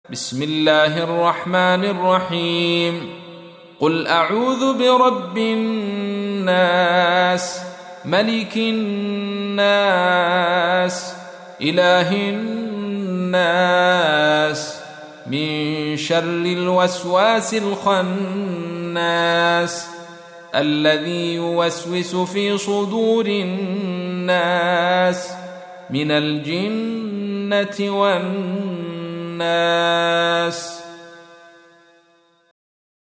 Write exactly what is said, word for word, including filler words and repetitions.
بسم الله الرحمن الرحيم. قل أعوذ برب الناس ملك الناس إله الناس من شر الوسواس الخناس الذي يوسوس في صدور الناس من الجنة والناس.